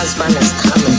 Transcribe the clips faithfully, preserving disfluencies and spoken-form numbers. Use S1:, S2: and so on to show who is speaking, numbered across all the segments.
S1: husband is coming.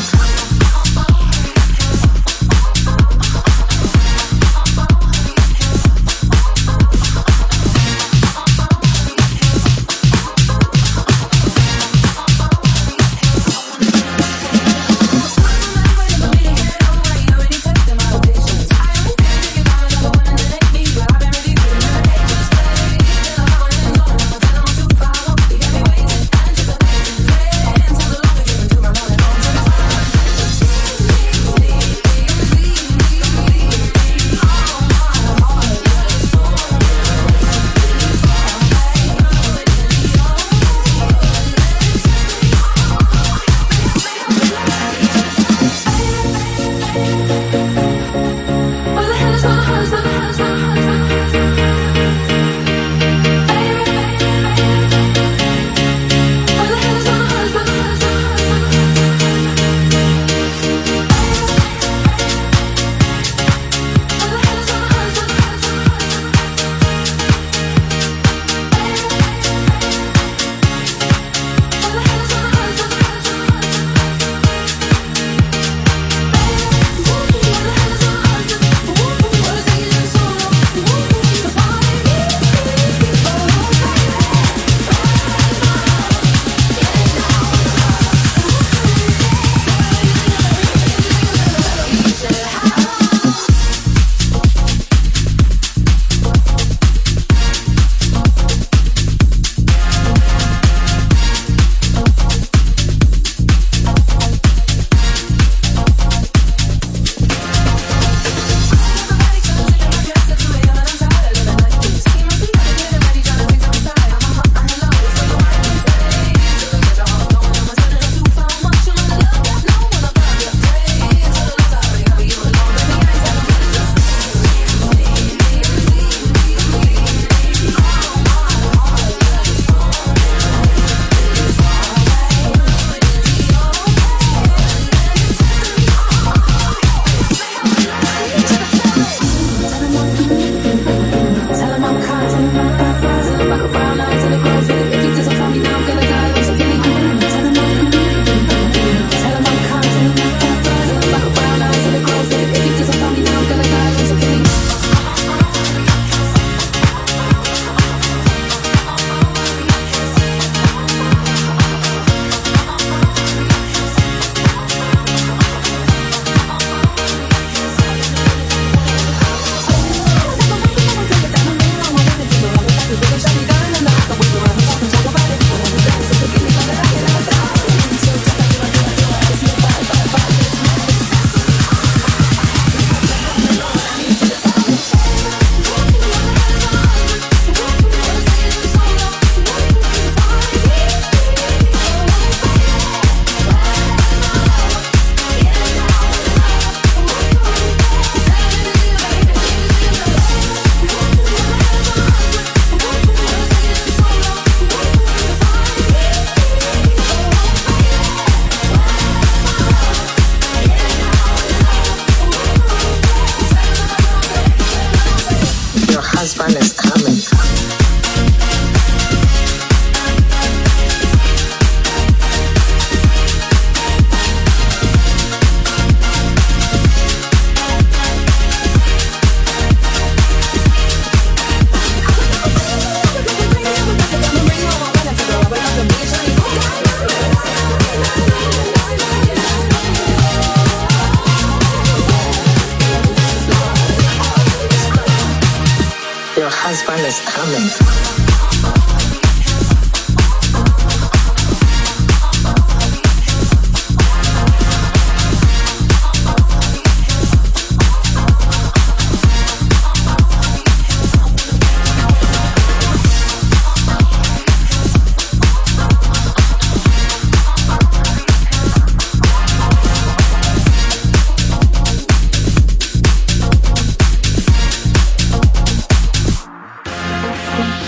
S1: husband is coming. Your husband is coming.
S2: We'll be right back.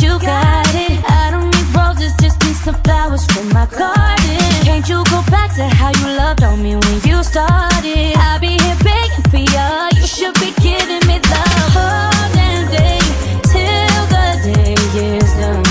S2: you got it. I don't need roses, just need some flowers for my garden. Can't you go back to how you loved on me when you started? I'll be here begging for you. You should be giving me love all damn day till the day is done.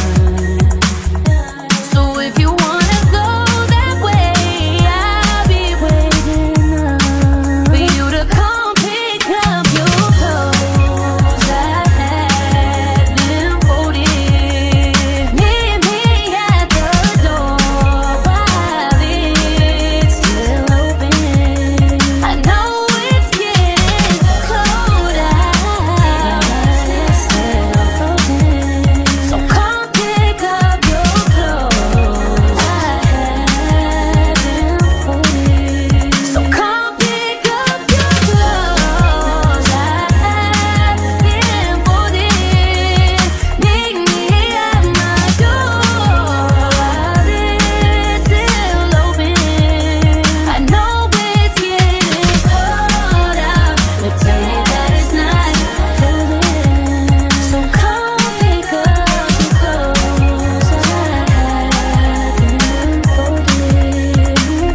S2: So if you wanna go that way, I'll be waiting up for you to come pick up your clothes. I had them folded. Meet me at the door while it's still open. I know it's getting cold out, it's still frozen. So come pick up your clothes. I had them folded. So come pick up your clothes. I had them folded. Meet me at my door while it's still open. I know it's getting cold out, but tell me that it's not till then. So come pick up your clothes. I had them folded.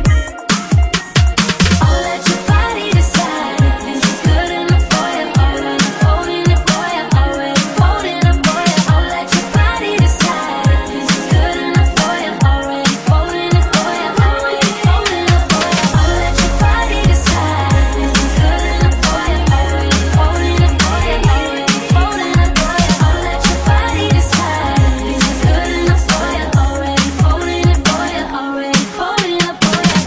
S2: I'll let your body decide if this is good enough for you. Already folding it for you. Already folding it for you. I'll let your body decide if this is good enough for you. Already folding it for you. Already folding it for you. I'll let your body decide if this is good enough for you. Already folding it for you. Already folding it for you. I'll let your body decide if this is good enough for you. Already folding it for you. Already folding it for you.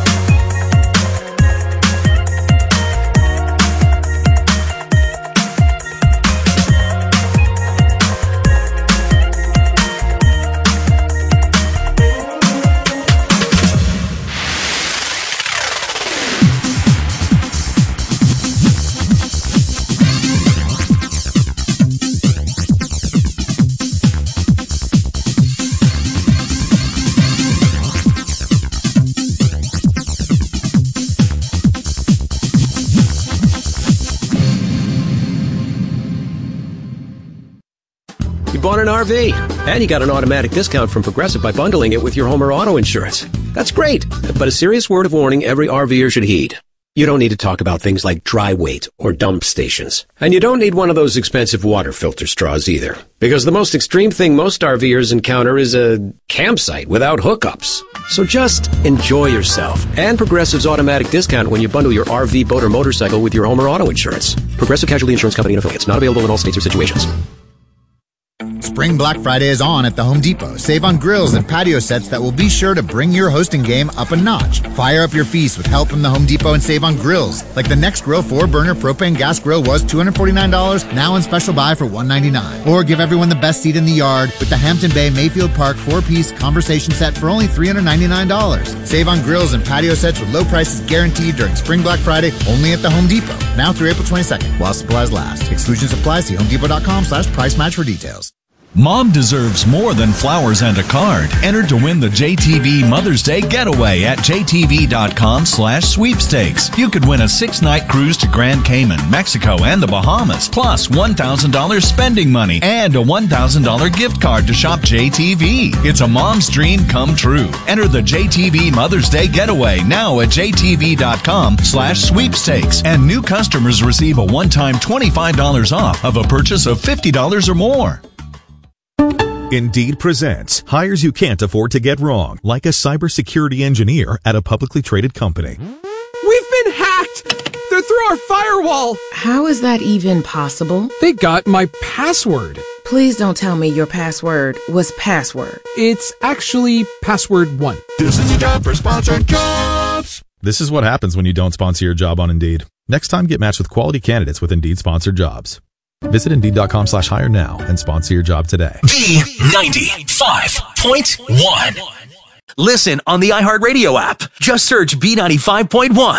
S3: You bought an R V, and you got an automatic discount from Progressive by bundling it with your home or auto insurance. That's great, but a serious word of warning every RVer should heed. You don't need to talk about things like dry weight or dump stations. And you don't need one of those expensive water filter straws either. Because the most extreme thing most RVers encounter is a campsite without hookups. So just enjoy yourself and Progressive's automatic discount when you bundle your R V, boat, or motorcycle with your home or auto insurance. Progressive Casualty Insurance Company and affiliates. Not available in all states or situations.
S4: Spring Black Friday is on at the Home Depot. Save on grills and patio sets that will be sure to bring your hosting game up a notch. Fire up your feast with help from the Home Depot and save on grills. Like the Next Grill four burner propane gas grill was two hundred forty-nine dollars, now in special buy for one hundred ninety-nine dollars. Or give everyone the best seat in the yard with the Hampton Bay Mayfield Park four-piece conversation set for only three hundred ninety-nine dollars. Save on grills and patio sets with low prices guaranteed during Spring Black Friday only at the Home Depot. Now through April twenty-second while supplies last. Exclusions apply. See homedepot.com slash price match for details.
S5: Mom deserves more than flowers and a card. Enter to win the J T V Mother's Day Getaway at jtv.com slash sweepstakes. You could win a six-night cruise to Grand Cayman, Mexico, and the Bahamas, plus one thousand dollars spending money and a one thousand dollars gift card to shop J T V. It's a mom's dream come true. Enter the J T V Mother's Day Getaway now at jtv.com slash sweepstakes. And new customers receive a one-time twenty-five dollars off of a purchase of fifty dollars or more.
S6: Indeed presents hires you can't afford to get wrong, like a cybersecurity engineer at a publicly traded company.
S7: We've been hacked! They're through our firewall!
S8: How is that even possible?
S7: They got my password.
S8: Please don't tell me your password was password.
S7: It's actually password one.
S6: This is a job for sponsored jobs. This is what happens when you don't sponsor your job on Indeed. Next time, get matched with quality candidates with Indeed sponsored jobs. Visit Indeed.com slash hire now and sponsor your job today.
S9: B ninety-five point one. Listen on the iHeartRadio app. Just search B ninety-five point one.